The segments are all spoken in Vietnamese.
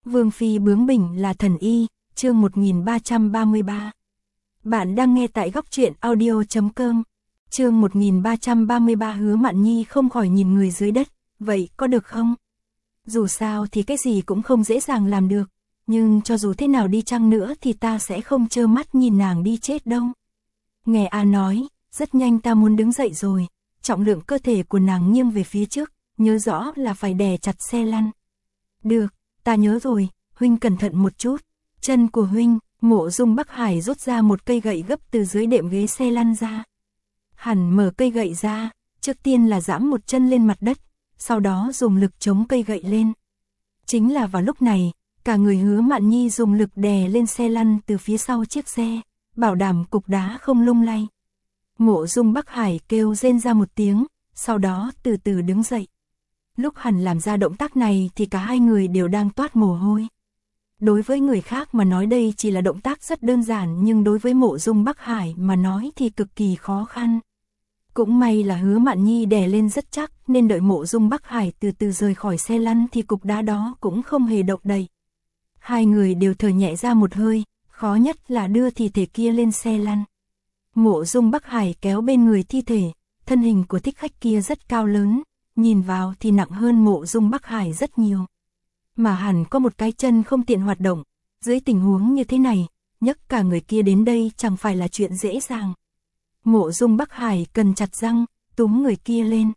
Vương phi bướng bỉnh là thần y, chương 1333. Bạn đang nghe tại góc truyện audio.com. Chương 1333. Hứa Mạn Nhi không khỏi nhìn người dưới đất, vậy có được không? Dù sao thì cái gì cũng không dễ dàng làm được, nhưng cho dù thế nào đi chăng nữa thì ta sẽ không trơ mắt nhìn nàng đi chết đâu. Nghe A nói, rất nhanh ta muốn đứng dậy rồi, trọng lượng cơ thể của nàng nghiêng về phía trước, nhớ rõ là phải đè chặt xe lăn. Được, ta nhớ rồi, huynh cẩn thận một chút. Chân của huynh. Mộ Dung Bắc Hải rút ra một cây gậy gấp từ dưới đệm ghế xe lăn ra. Hắn mở cây gậy ra, trước tiên là giẫm một chân lên mặt đất, sau đó dùng lực chống cây gậy lên. Chính là vào lúc này, cả người Hứa Mạn Nhi dùng lực đè lên xe lăn từ phía sau chiếc xe, bảo đảm cục đá không lung lay. Mộ Dung Bắc Hải kêu rên ra một tiếng, sau đó từ từ đứng dậy. Lúc hắn làm ra động tác này thì cả hai người đều đang toát mồ hôi. Đối với người khác mà nói đây chỉ là động tác rất đơn giản, nhưng đối với Mộ Dung Bắc Hải mà nói thì cực kỳ khó khăn. Cũng may là Hứa Mạn Nhi đè lên rất chắc, nên đợi Mộ Dung Bắc Hải từ từ rời khỏi xe lăn thì cục đá đó cũng không hề động đậy. Hai người đều thở nhẹ ra một hơi, khó nhất là đưa thi thể kia lên xe lăn. Mộ Dung Bắc Hải kéo bên người thi thể, thân hình của thích khách kia rất cao lớn, nhìn vào thì nặng hơn Mộ Dung Bắc Hải rất nhiều. Mà hẳn có một cái chân không tiện hoạt động, dưới tình huống như thế này, nhấc cả người kia đến đây chẳng phải là chuyện dễ dàng. Mộ Dung Bắc Hải cần chặt răng, túm người kia lên.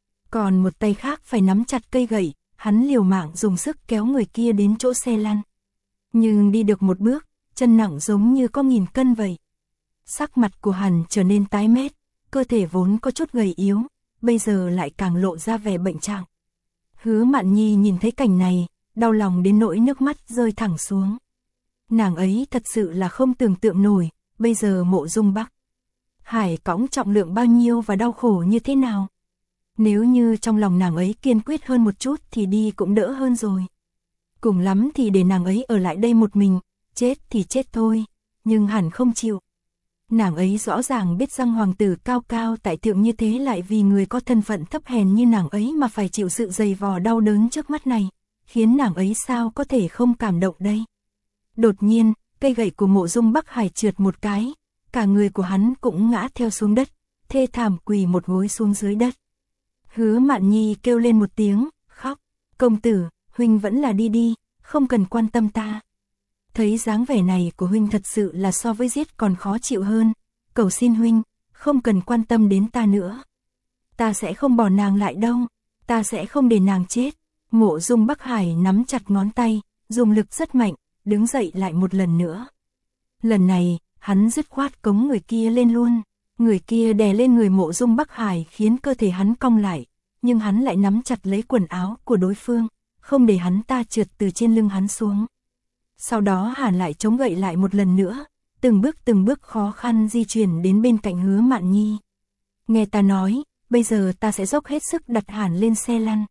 Còn một tay khác phải nắm chặt cây gậy, hắn liều mạng dùng sức kéo người kia đến chỗ xe lăn. Nhưng đi được một bước, chân nặng giống như có 1000 cân vậy. Sắc mặt của hắn trở nên tái mét, cơ thể vốn có chút gầy yếu, bây giờ lại càng lộ ra vẻ bệnh trạng. Hứa Mạn Nhi nhìn thấy cảnh này, đau lòng đến nỗi nước mắt rơi thẳng xuống. Nàng ấy thật sự là không tưởng tượng nổi, bây giờ Mộ Dung Bắc Hải cõng trọng lượng bao nhiêu và đau khổ như thế nào. Nếu như trong lòng nàng ấy kiên quyết hơn một chút thì đi cũng đỡ hơn rồi. Cùng lắm thì để nàng ấy ở lại đây một mình, chết thì chết thôi, nhưng hẳn không chịu. Nàng ấy rõ ràng biết rằng hoàng tử cao cao tại thượng như thế lại vì người có thân phận thấp hèn như nàng ấy mà phải chịu sự dày vò đau đớn trước mắt này, khiến nàng ấy sao có thể không cảm động đây. Đột nhiên, cây gậy của Mộ Dung Bắc Hải trượt một cái, cả người của hắn cũng ngã theo xuống đất, thê thảm quỳ một gối xuống dưới đất. Hứa Mạn Nhi kêu lên một tiếng, khóc, công tử, huynh vẫn là đi đi, không cần quan tâm ta. Thấy dáng vẻ này của huynh thật sự là so với giết còn khó chịu hơn, cầu xin huynh, không cần quan tâm đến ta nữa. Ta sẽ không bỏ nàng lại đâu, ta sẽ không để nàng chết. Mộ Dung Bắc Hải nắm chặt ngón tay, dùng lực rất mạnh, đứng dậy lại một lần nữa. Lần này, hắn dứt khoát cống người kia lên luôn. Người kia đè lên người Mộ Dung Bắc Hải khiến cơ thể hắn cong lại, nhưng hắn lại nắm chặt lấy quần áo của đối phương, không để hắn ta trượt từ trên lưng hắn xuống. Sau đó hắn lại chống gậy lại một lần nữa, từng bước khó khăn di chuyển đến bên cạnh Hứa Mạn Nhi. Nghe ta nói, bây giờ ta sẽ dốc hết sức đặt hắn lên xe lăn.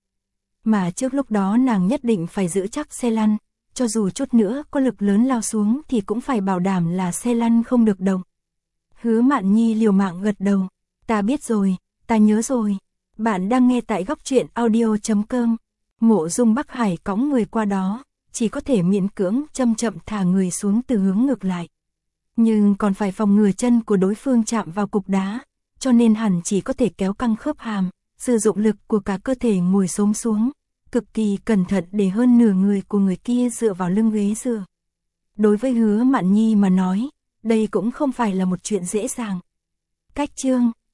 Mà trước lúc đó nàng nhất định phải giữ chắc xe lăn, cho dù chút nữa có lực lớn lao xuống thì cũng phải bảo đảm là xe lăn không được động. Hứa Mạn Nhi liều mạng gật đầu, ta biết rồi, ta nhớ rồi. Bạn đang nghe tại góc truyện audio.com. Mộ Dung Bắc Hải cõng người qua đó, chỉ có thể miễn cưỡng chậm thả người xuống từ hướng ngược lại. Nhưng còn phải phòng ngừa chân của đối phương chạm vào cục đá, cho nên hắn chỉ có thể kéo căng khớp hàm, sử dụng lực của cả cơ thể ngồi xổm xuống, cực kỳ cẩn thận để hơn nửa người của người kia dựa vào lưng ghế dựa. Đối với Hứa Mạn Nhi mà nói, đây cũng không phải là một chuyện dễ dàng. Cách chương